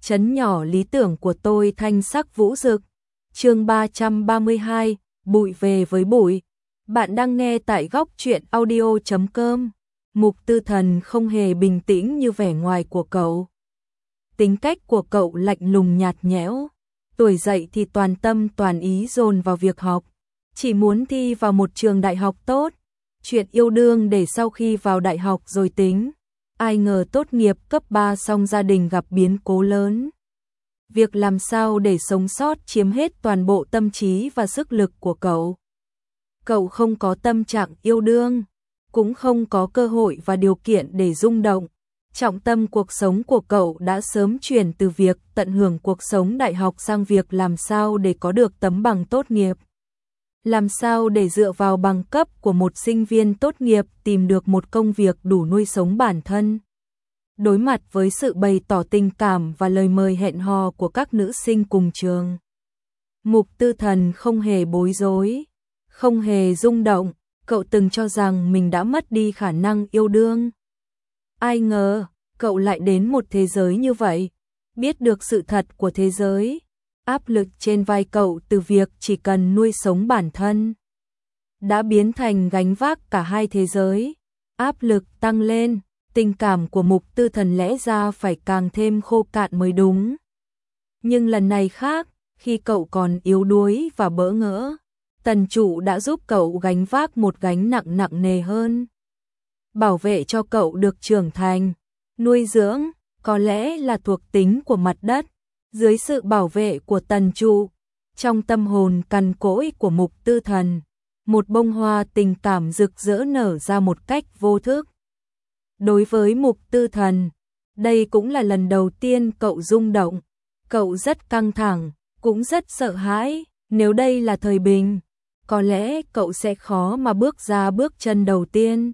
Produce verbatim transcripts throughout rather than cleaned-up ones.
Trấn nhỏ lý tưởng của tôi thanh sắc vũ rực. Chương ba trăm ba mươi hai, bụi về với bụi. Bạn đang nghe tại góc truyện audio chấm com. Mục Tư Thần không hề bình tĩnh như vẻ ngoài của cậu. Tính cách của cậu lạnh lùng nhạt nhẽo. Tuổi dậy thì toàn tâm toàn ý dồn vào việc học, chỉ muốn thi vào một trường đại học tốt. Chuyện yêu đương để sau khi vào đại học rồi tính. Ai ngờ tốt nghiệp cấp ba xong gia đình gặp biến cố lớn. Việc làm sao để sống sót chiếm hết toàn bộ tâm trí và sức lực của cậu. Cậu không có tâm trạng yêu đương, cũng không có cơ hội và điều kiện để rung động. Trọng tâm cuộc sống của cậu đã sớm chuyển từ việc tận hưởng cuộc sống đại học sang việc làm sao để có được tấm bằng tốt nghiệp. Làm sao để dựa vào bằng cấp của một sinh viên tốt nghiệp tìm được một công việc đủ nuôi sống bản thân. Đối mặt với sự bày tỏ tình cảm và lời mời hẹn hò của các nữ sinh cùng trường, Mục Tư Thần không hề bối rối, không hề rung động. Cậu từng cho rằng mình đã mất đi khả năng yêu đương. Ai ngờ, cậu lại đến một thế giới như vậy. Biết được sự thật của thế giới, áp lực trên vai cậu từ việc chỉ cần nuôi sống bản thân đã biến thành gánh vác cả hai thế giới. Áp lực tăng lên, tình cảm của Mục Tư Thần lẽ ra phải càng thêm khô cạn mới đúng. Nhưng lần này khác, khi cậu còn yếu đuối và bỡ ngỡ, Tần Trụ đã giúp cậu gánh vác một gánh nặng nặng nề hơn. Bảo vệ cho cậu được trưởng thành, nuôi dưỡng, có lẽ là thuộc tính của mặt đất. Dưới sự bảo vệ của Tần Trụ, trong tâm hồn cằn cỗi của Mục Tư Thần, một bông hoa tình cảm rực rỡ nở ra một cách vô thức. Đối với Mục Tư Thần, đây cũng là lần đầu tiên cậu rung động. Cậu rất căng thẳng, cũng rất sợ hãi. Nếu đây là thời bình, có lẽ cậu sẽ khó mà bước ra bước chân đầu tiên.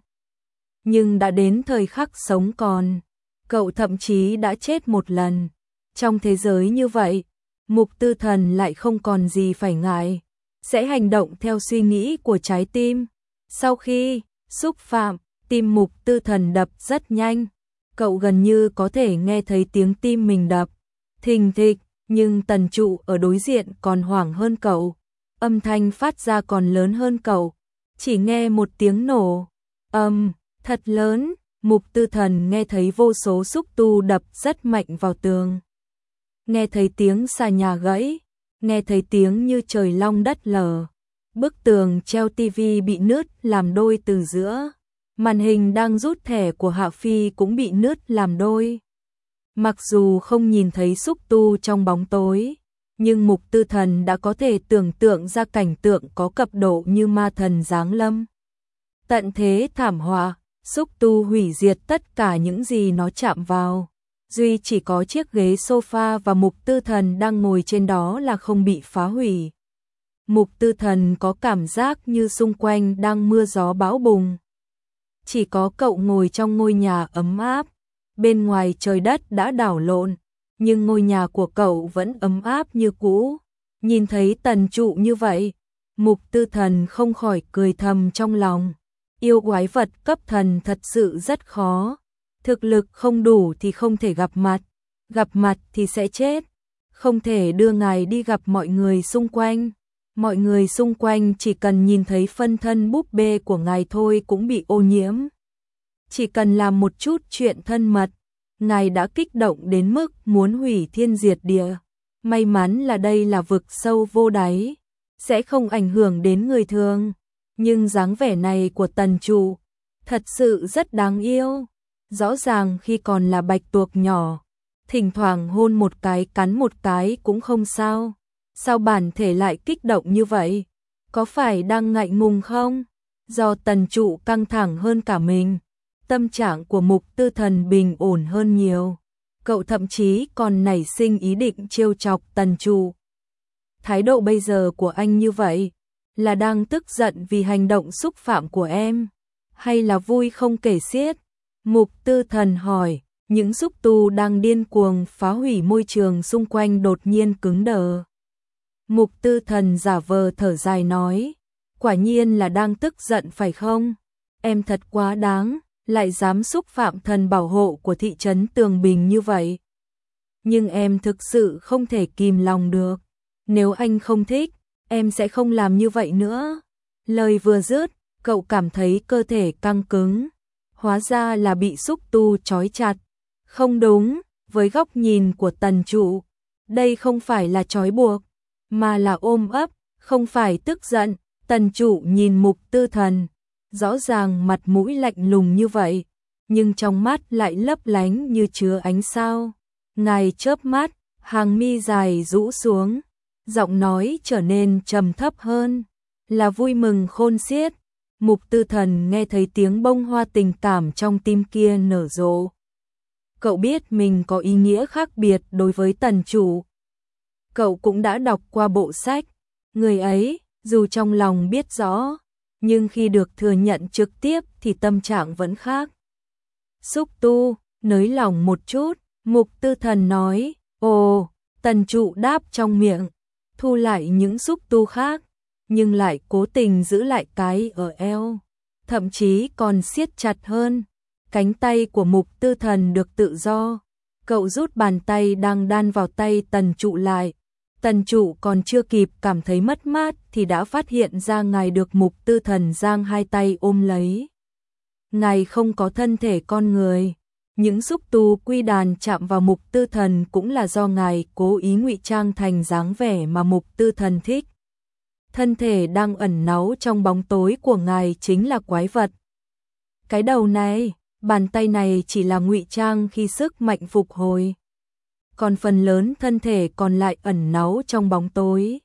Nhưng đã đến thời khắc sống còn, cậu thậm chí đã chết một lần. Trong thế giới như vậy, Mục Tư Thần lại không còn gì phải ngại, sẽ hành động theo suy nghĩ của trái tim. Sau khi xúc phạm, tim Mục Tư Thần đập rất nhanh, cậu gần như có thể nghe thấy tiếng tim mình đập thình thịch, nhưng Tần Trụ ở đối diện còn hoảng hơn cậu, âm thanh phát ra còn lớn hơn cậu, chỉ nghe một tiếng nổ ầm thật lớn. Mục Tư Thần nghe thấy vô số xúc tu đập rất mạnh vào tường, nghe thấy tiếng xà nhà gãy, nghe thấy tiếng như trời long đất lở. Bức tường treo tivi bị nứt làm đôi từ giữa, màn hình đang rút thẻ của Hạ Phi cũng bị nứt làm đôi. Mặc dù không nhìn thấy xúc tu trong bóng tối, nhưng Mục Tư Thần đã có thể tưởng tượng ra cảnh tượng có cấp độ như ma thần giáng lâm. Tận thế thảm họa, xúc tu hủy diệt tất cả những gì nó chạm vào. Duy chỉ có chiếc ghế sofa và Mục Tư Thần đang ngồi trên đó là không bị phá hủy. Mục Tư Thần có cảm giác như xung quanh đang mưa gió bão bùng. Chỉ có cậu ngồi trong ngôi nhà ấm áp. Bên ngoài trời đất đã đảo lộn, nhưng ngôi nhà của cậu vẫn ấm áp như cũ. Nhìn thấy Tần Trụ như vậy, Mục Tư Thần không khỏi cười thầm trong lòng. Yêu quái vật cấp thần thật sự rất khó. Thực lực không đủ thì không thể gặp mặt, gặp mặt thì sẽ chết. Không thể đưa ngài đi gặp mọi người xung quanh. Mọi người xung quanh chỉ cần nhìn thấy phân thân búp bê của ngài thôi cũng bị ô nhiễm. Chỉ cần làm một chút chuyện thân mật, ngài đã kích động đến mức muốn hủy thiên diệt địa. May mắn là đây là vực sâu vô đáy, sẽ không ảnh hưởng đến người thường. Nhưng dáng vẻ này của Tần Trụ thật sự rất đáng yêu. Rõ ràng khi còn là bạch tuộc nhỏ, thỉnh thoảng hôn một cái cắn một cái cũng không sao. Sao bản thể lại kích động như vậy? Có phải đang ngại ngùng không? Do Tần Trụ căng thẳng hơn cả mình. Tâm trạng của Mục Tư Thần bình ổn hơn nhiều. Cậu thậm chí còn nảy sinh ý định trêu chọc Tần Trụ. Thái độ bây giờ của anh như vậy, là đang tức giận vì hành động xúc phạm của em, hay là vui không kể xiết? Mục Tư Thần hỏi. Những xúc tu đang điên cuồng phá hủy môi trường xung quanh đột nhiên cứng đờ. Mục Tư Thần giả vờ thở dài nói, quả nhiên là đang tức giận phải không? Em thật quá đáng, lại dám xúc phạm thần bảo hộ của thị trấn Tường Bình như vậy. nhưng em thực sự không thể kìm lòng được. Nếu anh không thích, em sẽ không làm như vậy nữa. Lời vừa dứt, cậu cảm thấy cơ thể căng cứng. Hóa ra là bị xúc tu trói chặt. Không đúng, với góc nhìn của Tần Trụ, đây không phải là trói buộc, mà là ôm ấp, không phải tức giận. Tần Trụ nhìn Mục Tư Thần, rõ ràng mặt mũi lạnh lùng như vậy, nhưng trong mắt lại lấp lánh như chứa ánh sao. Ngài chớp mắt, hàng mi dài rũ xuống, giọng nói trở nên trầm thấp hơn, là vui mừng khôn xiết. Mục Tư Thần nghe thấy tiếng bông hoa tình cảm trong tim kia nở rộ. Cậu biết mình có ý nghĩa khác biệt đối với Tần Trụ. Cậu cũng đã đọc qua bộ sách, người ấy, dù trong lòng biết rõ, nhưng khi được thừa nhận trực tiếp thì tâm trạng vẫn khác. Xúc tu, nới lỏng một chút, Mục Tư Thần nói, ồ, Tần Trụ đáp trong miệng, thu lại những xúc tu khác, nhưng lại cố tình giữ lại cái ở eo, thậm chí còn siết chặt hơn. Cánh tay của Mục Tư Thần được tự do, cậu rút bàn tay đang đan vào tay Tần Trụ lại. Tần Trụ còn chưa kịp cảm thấy mất mát thì đã phát hiện ra ngài được Mục Tư Thần giang hai tay ôm lấy. Ngài không có thân thể con người, những xúc tu quy đàn chạm vào Mục Tư Thần cũng là do ngài cố ý ngụy trang thành dáng vẻ mà Mục Tư Thần thích. Thân thể đang ẩn náu trong bóng tối của ngài chính là quái vật. Cái đầu này, bàn tay này chỉ là ngụy trang khi sức mạnh phục hồi, còn phần lớn thân thể còn lại ẩn náu trong bóng tối.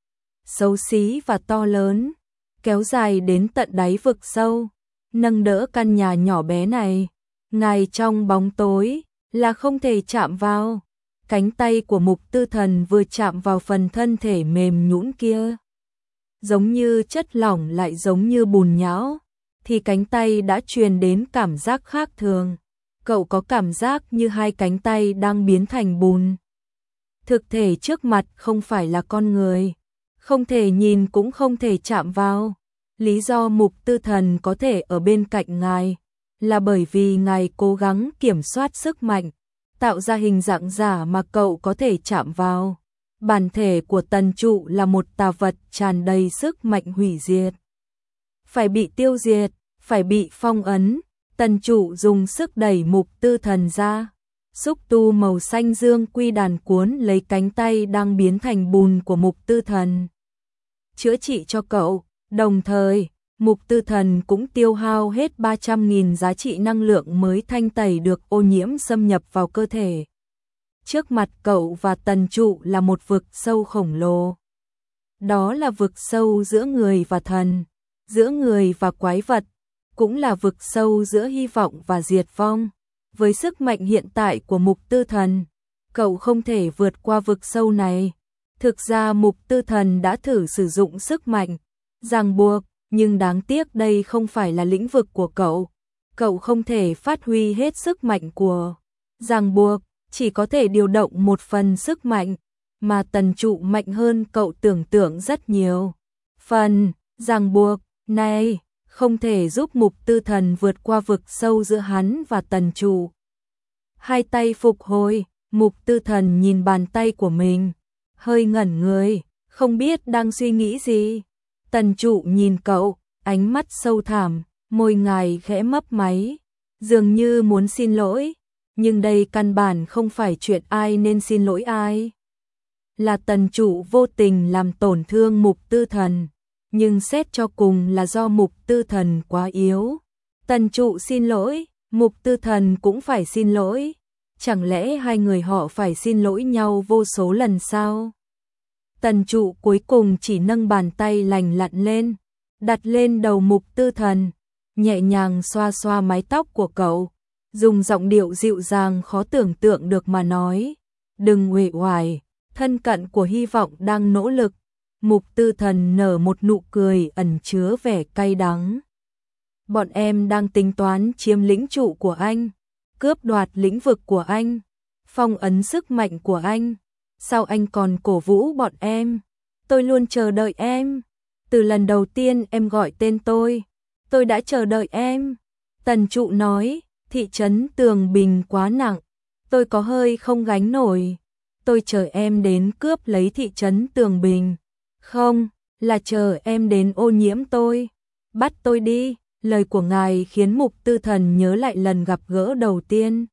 Xấu xí và to lớn, kéo dài đến tận đáy vực sâu, nâng đỡ căn nhà nhỏ bé này. Ngài trong bóng tối là không thể chạm vào. Cánh tay của Mục Tư Thần vừa chạm vào phần thân thể mềm nhũn kia, giống như chất lỏng lại giống như bùn nhão, thì cánh tay đã truyền đến cảm giác khác thường. Cậu có cảm giác như hai cánh tay đang biến thành bùn. Thực thể trước mặt không phải là con người, không thể nhìn cũng không thể chạm vào. Lý do Mục Tư Thần có thể ở bên cạnh ngài là bởi vì ngài cố gắng kiểm soát sức mạnh, tạo ra hình dạng giả mà cậu có thể chạm vào. Bản thể của Tần Trụ là một tà vật tràn đầy sức mạnh hủy diệt, phải bị tiêu diệt, phải bị phong ấn. Tần Trụ dùng sức đẩy Mục Tư Thần ra, xúc tu màu xanh dương quy đàn cuốn lấy cánh tay đang biến thành bùn của Mục Tư Thần, chữa trị cho cậu. Đồng thời, Mục Tư Thần cũng tiêu hao hết ba trăm nghìn giá trị năng lượng mới thanh tẩy được ô nhiễm xâm nhập vào cơ thể. Trước mặt cậu và Tần Trụ là một vực sâu khổng lồ. Đó là vực sâu giữa người và thần, giữa người và quái vật, cũng là vực sâu giữa hy vọng và diệt vong. Với sức mạnh hiện tại của Mục Tư Thần, cậu không thể vượt qua vực sâu này. Thực ra Mục Tư Thần đã thử sử dụng sức mạnh ràng buộc, nhưng đáng tiếc đây không phải là lĩnh vực của cậu. Cậu không thể phát huy hết sức mạnh của ràng buộc, chỉ có thể điều động một phần sức mạnh, mà Tần Trụ mạnh hơn cậu tưởng tượng rất nhiều. Phần ràng buộc này không thể giúp Mục Tư Thần vượt qua vực sâu giữa hắn và Tần Trụ. Hai tay phục hồi, Mục Tư Thần nhìn bàn tay của mình, hơi ngẩn người, không biết đang suy nghĩ gì. Tần Trụ nhìn cậu, ánh mắt sâu thẳm, môi ngài khẽ mấp máy, dường như muốn xin lỗi, nhưng đây căn bản không phải chuyện ai nên xin lỗi ai. Là Tần Trụ vô tình làm tổn thương Mục Tư Thần, nhưng xét cho cùng là do Mục Tư Thần quá yếu. Tần Trụ xin lỗi, Mục Tư Thần cũng phải xin lỗi. Chẳng lẽ hai người họ phải xin lỗi nhau vô số lần sao? Tần Trụ cuối cùng chỉ nâng bàn tay lành lặn lên, đặt lên đầu Mục Tư Thần, nhẹ nhàng xoa xoa mái tóc của cậu, dùng giọng điệu dịu dàng khó tưởng tượng được mà nói, đừng uể oải, thân cận của hy vọng đang nỗ lực. Mục Tư Thần nở một nụ cười ẩn chứa vẻ cay đắng. Bọn em đang tính toán chiếm lĩnh trụ của anh, cướp đoạt lĩnh vực của anh, phong ấn sức mạnh của anh. Sao anh còn cổ vũ bọn em? Tôi luôn chờ đợi em. Từ lần đầu tiên em gọi tên tôi, tôi đã chờ đợi em. Tần Trụ nói, thị trấn Tường Bình quá nặng, tôi có hơi không gánh nổi. Tôi chờ em đến cướp lấy thị trấn Tường Bình. Không, là chờ em đến ô nhiễm tôi. Bắt tôi đi. Lời của ngài khiến Mục Tư Thần nhớ lại lần gặp gỡ đầu tiên.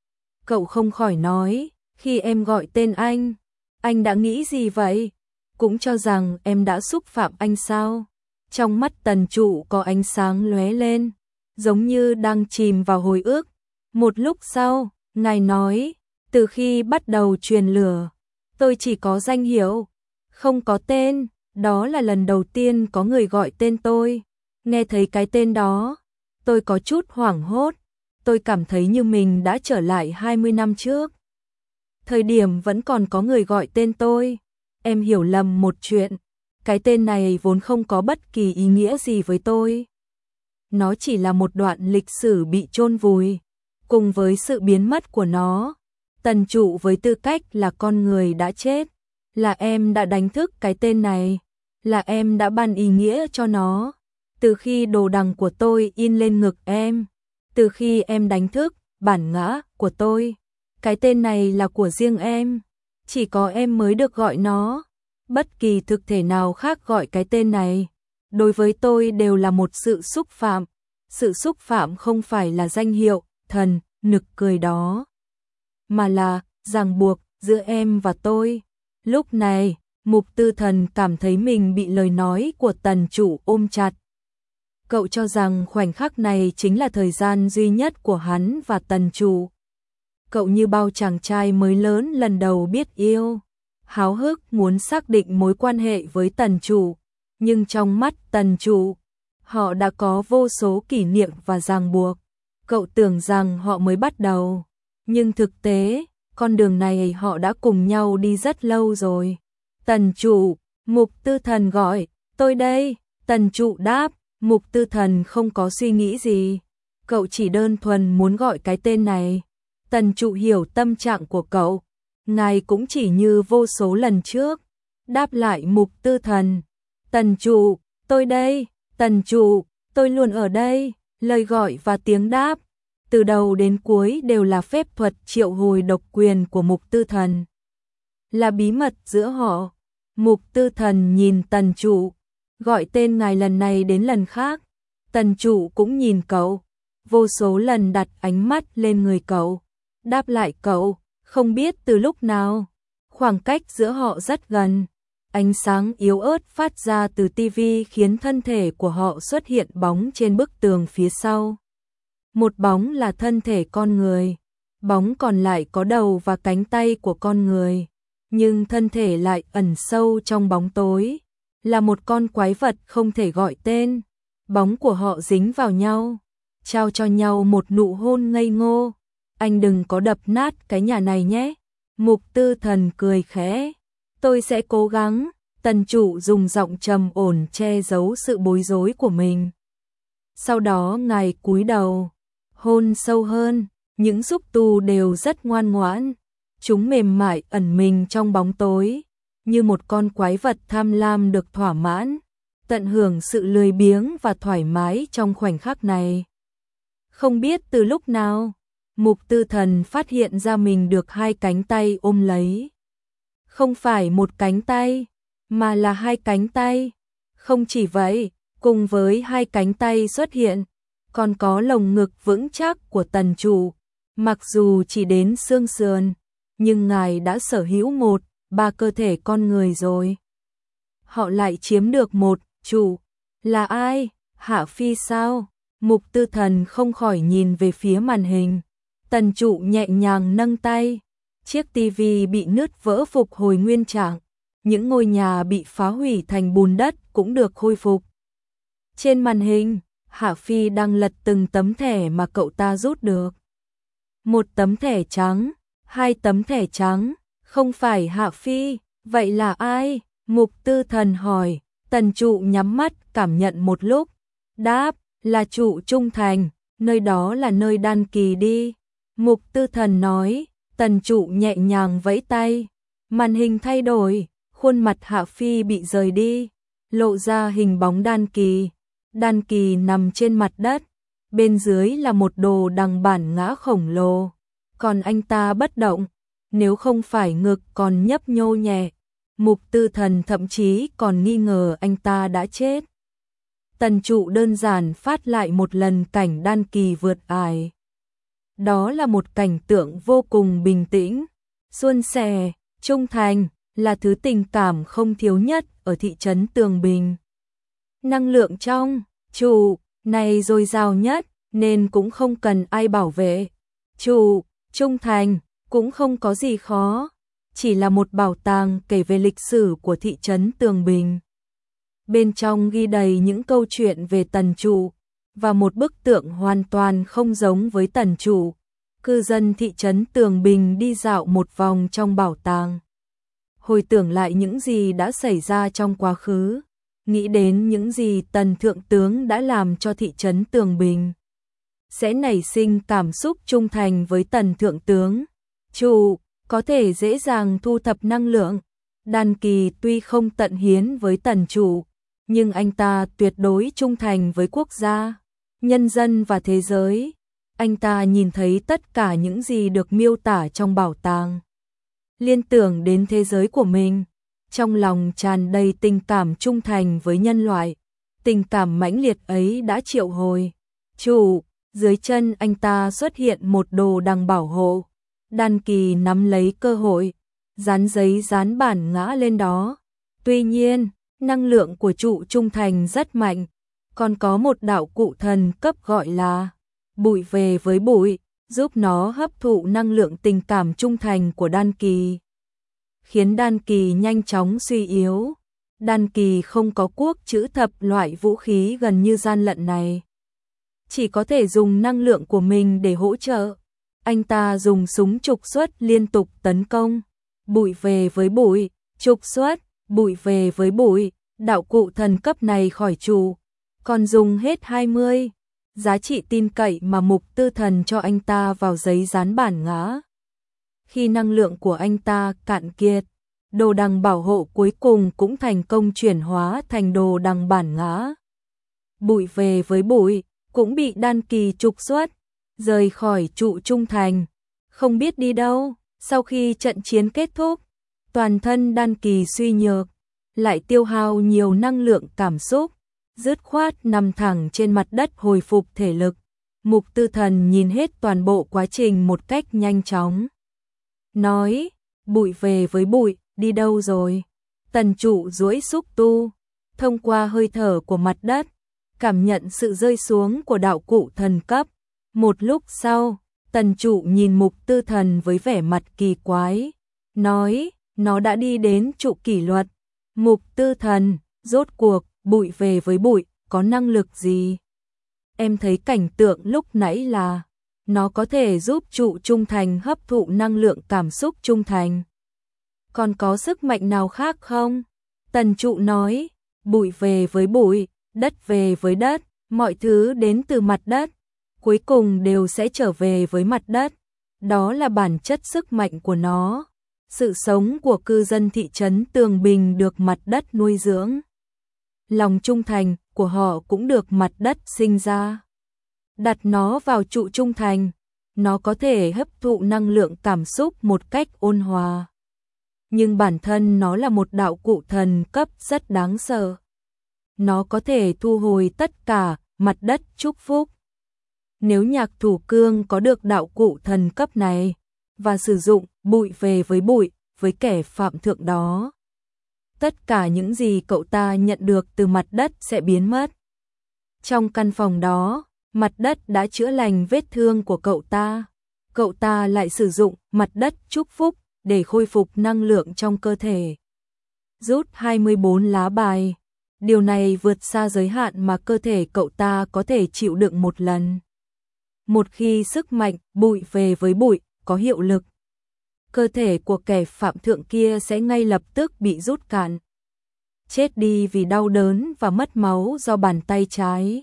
Cậu không khỏi nói, khi em gọi tên anh, anh đã nghĩ gì vậy? Cũng cho rằng em đã xúc phạm anh sao? Trong mắt Tần Trụ có ánh sáng lóe lên, giống như đang chìm vào hồi ức. Một lúc sau, ngài nói, từ khi bắt đầu truyền lửa, tôi chỉ có danh hiệu, không có tên. Đó là lần đầu tiên có người gọi tên tôi. Nghe thấy cái tên đó, tôi có chút hoảng hốt. Tôi cảm thấy như mình đã trở lại hai mươi năm trước. Thời điểm vẫn còn có người gọi tên tôi. Em hiểu lầm một chuyện. Cái tên này vốn không có bất kỳ ý nghĩa gì với tôi. Nó chỉ là một đoạn lịch sử bị chôn vùi. Cùng với sự biến mất của nó, Tần Trụ với tư cách là con người đã chết. Là em đã đánh thức cái tên này. Là em đã ban ý nghĩa cho nó. Từ khi đồ đằng của tôi in lên ngực em. Từ khi em đánh thức bản ngã của tôi. Cái tên này là của riêng em. Chỉ có em mới được gọi nó. Bất kỳ thực thể nào khác gọi cái tên này, đối với tôi đều là một sự xúc phạm. Sự xúc phạm không phải là danh hiệu, thần, nực cười đó, mà là ràng buộc giữa em và tôi. Lúc này, Mục Tư Thần cảm thấy mình bị lời nói của Tần Trụ ôm chặt. Cậu cho rằng khoảnh khắc này chính là thời gian duy nhất của hắn và Tần Trụ. Cậu như bao chàng trai mới lớn lần đầu biết yêu, háo hức muốn xác định mối quan hệ với Tần Trụ, nhưng trong mắt Tần Trụ, họ đã có vô số kỷ niệm và ràng buộc. Cậu tưởng rằng họ mới bắt đầu, nhưng thực tế, con đường này họ đã cùng nhau đi rất lâu rồi. Tần Trụ, Mục Tư Thần gọi, tôi đây. Tần Trụ đáp, Mục Tư Thần không có suy nghĩ gì. Cậu chỉ đơn thuần muốn gọi cái tên này. Tần Trụ hiểu tâm trạng của cậu. Ngài cũng chỉ như vô số lần trước. Đáp lại Mục Tư Thần. Tần Trụ, tôi đây. Tần Trụ, tôi luôn ở đây. Lời gọi và tiếng đáp, từ đầu đến cuối đều là phép thuật triệu hồi độc quyền của Mục Tư Thần. Là bí mật giữa họ. Mục Tư Thần nhìn Tần Trụ, gọi tên ngài lần này đến lần khác. Tần Trụ cũng nhìn cậu, vô số lần đặt ánh mắt lên người cậu, đáp lại cậu, không biết từ lúc nào. Khoảng cách giữa họ rất gần. Ánh sáng yếu ớt phát ra từ tivi khiến thân thể của họ xuất hiện bóng trên bức tường phía sau. Một bóng là thân thể con người, bóng còn lại có đầu và cánh tay của con người, nhưng thân thể lại ẩn sâu trong bóng tối, là một con quái vật không thể gọi tên. Bóng của họ dính vào nhau, trao cho nhau một nụ hôn ngây ngô. Anh đừng có đập nát cái nhà này nhé. Mục Tư Thần cười khẽ. Tôi sẽ cố gắng. Tần Trụ dùng giọng trầm ổn che giấu sự bối rối của mình. Sau đó ngài cúi đầu, hôn sâu hơn. Những xúc tu đều rất ngoan ngoãn. Chúng mềm mại ẩn mình trong bóng tối, như một con quái vật tham lam được thỏa mãn, tận hưởng sự lười biếng và thoải mái trong khoảnh khắc này. Không biết từ lúc nào, Mục Tư Thần phát hiện ra mình được hai cánh tay ôm lấy. Không phải một cánh tay, mà là hai cánh tay. Không chỉ vậy, cùng với hai cánh tay xuất hiện, còn có lồng ngực vững chắc của Tần Trụ. Mặc dù chỉ đến xương sườn, nhưng ngài đã sở hữu một, ba cơ thể con người rồi. Họ lại chiếm được một, chủ. Là ai? Hạ Phi sao? Mục Tư Thần không khỏi nhìn về phía màn hình. Tần Trụ nhẹ nhàng nâng tay. Chiếc tivi bị nứt vỡ phục hồi nguyên trạng. Những ngôi nhà bị phá hủy thành bùn đất cũng được khôi phục. Trên màn hình, Hạ Phi đang lật từng tấm thẻ mà cậu ta rút được. Một tấm thẻ trắng, hai tấm thẻ trắng, không phải Hạ Phi, vậy là ai? Mục Tư Thần hỏi. Tần Trụ nhắm mắt cảm nhận một lúc, đáp, là Trụ Trung Thành, nơi đó là nơi đan kỳ đi. Mục Tư Thần nói. Tần Trụ nhẹ nhàng vẫy tay, màn hình thay đổi, khuôn mặt Hạ Phi bị rời đi, lộ ra hình bóng đan kỳ. Đan kỳ nằm trên mặt đất, bên dưới là một đồ đằng bản ngã khổng lồ. còn anh ta bất động, nếu không phải ngực còn nhấp nhô nhẹ. Mục Tư Thần thậm chí còn nghi ngờ anh ta đã chết. Tần Trụ đơn giản phát lại một lần cảnh đan kỳ vượt ải. Đó là một cảnh tượng vô cùng bình tĩnh, suôn sẻ, trung thành, là thứ tình cảm không thiếu nhất ở thị trấn Tường Bình. Năng lượng trong trụ này dồi dào nhất nên cũng không cần ai bảo vệ. Trụ trung thành cũng không có gì khó, chỉ là một bảo tàng kể về lịch sử của thị trấn Tường Bình. Bên trong ghi đầy những câu chuyện về Tần Trụ, và một bức tượng hoàn toàn không giống với Tần Trụ. Cư dân thị trấn Tường Bình đi dạo một vòng trong bảo tàng, hồi tưởng lại những gì đã xảy ra trong quá khứ, nghĩ đến những gì Tần Thượng Tướng đã làm cho thị trấn Tường Bình, sẽ nảy sinh cảm xúc trung thành với Tần Thượng Tướng. Trụ có thể dễ dàng thu thập năng lượng. Đan Kỳ tuy không tận hiến với Tần Trụ, nhưng anh ta tuyệt đối trung thành với quốc gia, nhân dân và thế giới. Anh ta nhìn thấy tất cả những gì được miêu tả trong bảo tàng, liên tưởng đến thế giới của mình, trong lòng tràn đầy tình cảm trung thành với nhân loại. Tình cảm mãnh liệt ấy đã triệu hồi Trụ. Dưới chân anh ta xuất hiện một đồ đằng bảo hộ. Đan Kỳ nắm lấy cơ hội, dán giấy dán bản ngã lên đó. Tuy nhiên, năng lượng của Trụ trung thành rất mạnh, còn có một đạo cụ thần cấp gọi là bụi về với bụi, giúp nó hấp thụ năng lượng tình cảm trung thành của Đan Kỳ, khiến Đan Kỳ nhanh chóng suy yếu. Đan Kỳ không có cuốc chữ thập loại vũ khí gần như gian lận này, chỉ có thể dùng năng lượng của mình để hỗ trợ. Anh ta dùng súng trục xuất liên tục tấn công. Bụi về với bụi, trục xuất, bụi về với bụi. Đạo cụ thần cấp này khỏi Trụ, còn dùng hết hai mươi giá trị tin cậy mà Mục Tư Thần cho anh ta vào giấy dán bản ngã. Khi năng lượng của anh ta cạn kiệt, đồ đằng bảo hộ cuối cùng cũng thành công chuyển hóa thành đồ đằng bản ngã. Bụi về với bụi cũng bị Đan Kỳ trục xuất, rời khỏi Trụ trung thành, không biết đi đâu. Sau khi trận chiến kết thúc, toàn thân Đan Kỳ suy nhược, lại tiêu hao nhiều năng lượng cảm xúc, dứt khoát nằm thẳng trên mặt đất hồi phục thể lực. Mục Tư Thần nhìn hết toàn bộ quá trình một cách nhanh chóng, nói: bụi về với bụi, đi đâu rồi? Tần Trụ duỗi xúc tu, thông qua hơi thở của mặt đất, cảm nhận sự rơi xuống của đạo cụ thần cấp. Một lúc sau, Tần Trụ nhìn Mục Tư Thần với vẻ mặt kỳ quái, nói: nó đã đi đến trụ kỷ luật. Mục Tư Thần, rốt cuộc, bụi về với bụi, có năng lực gì? Em thấy cảnh tượng lúc nãy là, nó có thể giúp Trụ trung thành hấp thụ năng lượng cảm xúc trung thành. Còn có sức mạnh nào khác không? Tần Trụ nói: bụi về với bụi, đất về với đất, mọi thứ đến từ mặt đất, cuối cùng đều sẽ trở về với mặt đất. Đó là bản chất sức mạnh của nó. Sự sống của cư dân thị trấn Tường Bình được mặt đất nuôi dưỡng. Lòng trung thành của họ cũng được mặt đất sinh ra. Đặt nó vào Trụ trung thành, nó có thể hấp thụ năng lượng cảm xúc một cách ôn hòa. Nhưng bản thân nó là một đạo cụ thần cấp rất đáng sợ. Nó có thể thu hồi tất cả, mặt đất chúc phúc. Nếu Nhạc Thủ Cương có được đạo cụ thần cấp này, và sử dụng bụi về với bụi với kẻ phạm thượng đó, tất cả những gì cậu ta nhận được từ mặt đất sẽ biến mất. Trong căn phòng đó, mặt đất đã chữa lành vết thương của cậu ta. Cậu ta lại sử dụng mặt đất chúc phúc để khôi phục năng lượng trong cơ thể. Rút hai mươi bốn lá bài. Điều này vượt xa giới hạn mà cơ thể cậu ta có thể chịu đựng một lần. Một khi sức mạnh bụi về với bụi có hiệu lực, cơ thể của kẻ phạm thượng kia sẽ ngay lập tức bị rút cạn, chết đi vì đau đớn và mất máu do bàn tay trái.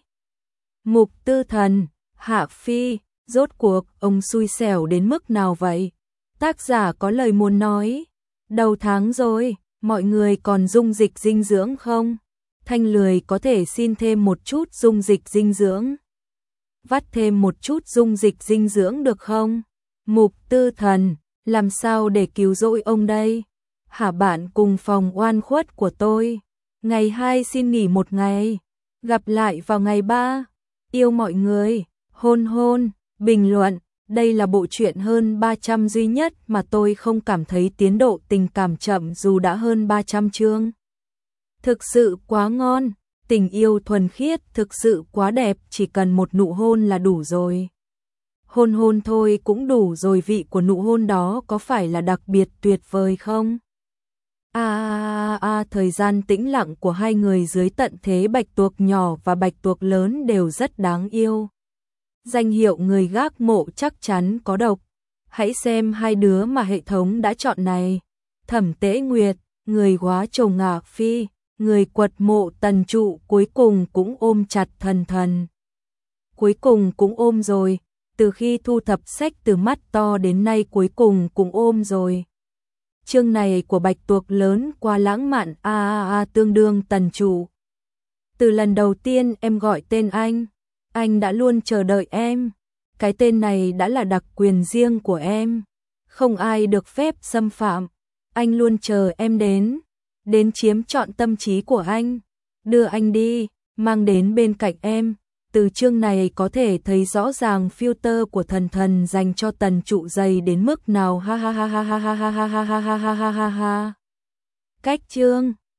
Mục Tư Thần, Hạ Phi, rốt cuộc ông xui xẻo đến mức nào vậy? Tác giả có lời muốn nói. Đầu tháng rồi, mọi người còn dung dịch dinh dưỡng không? Thanh Lười có thể xin thêm một chút dung dịch dinh dưỡng. Vắt thêm một chút dung dịch dinh dưỡng được không? Mục Tư Thần, làm sao để cứu rỗi ông đây? Hả bạn cùng phòng oan khuất của tôi. Ngày hai xin nghỉ một ngày. Gặp lại vào ngày ba. Yêu mọi người. Hôn hôn. Bình luận. Đây là bộ truyện hơn ba trăm duy nhất mà tôi không cảm thấy tiến độ tình cảm chậm dù đã hơn ba trăm chương. Thực sự quá ngon. Tình yêu thuần khiết thực sự quá đẹp, chỉ cần một nụ hôn là đủ rồi. Hôn hôn thôi cũng đủ rồi, vị của nụ hôn đó có phải là đặc biệt tuyệt vời không? A a a thời gian tĩnh lặng của hai người dưới tận thế bạch tuộc nhỏ và bạch tuộc lớn đều rất đáng yêu. Danh hiệu người gác mộ chắc chắn có độc. Hãy xem hai đứa mà hệ thống đã chọn này. Thẩm Tế Nguyệt, người góa chồng Ngạc Phi, người quật mộ Tần Trụ cuối cùng cũng ôm chặt Thần Thần. Cuối cùng cũng ôm rồi, từ khi thu thập sách từ mắt to đến nay cuối cùng cũng ôm rồi. Chương này của bạch tuộc lớn quá lãng mạn, a a a tương đương Tần Trụ. Từ lần đầu tiên em gọi tên anh, anh đã luôn chờ đợi em. Cái tên này đã là đặc quyền riêng của em, không ai được phép xâm phạm. Anh luôn chờ em đến, đến chiếm trọn tâm trí của anh, đưa anh đi, mang đến bên cạnh em. Từ chương này có thể thấy rõ ràng filter của Thần Thần dành cho Tần Trụ dày đến mức nào, ha ha ha ha ha ha ha ha ha ha ha ha ha. Cách chương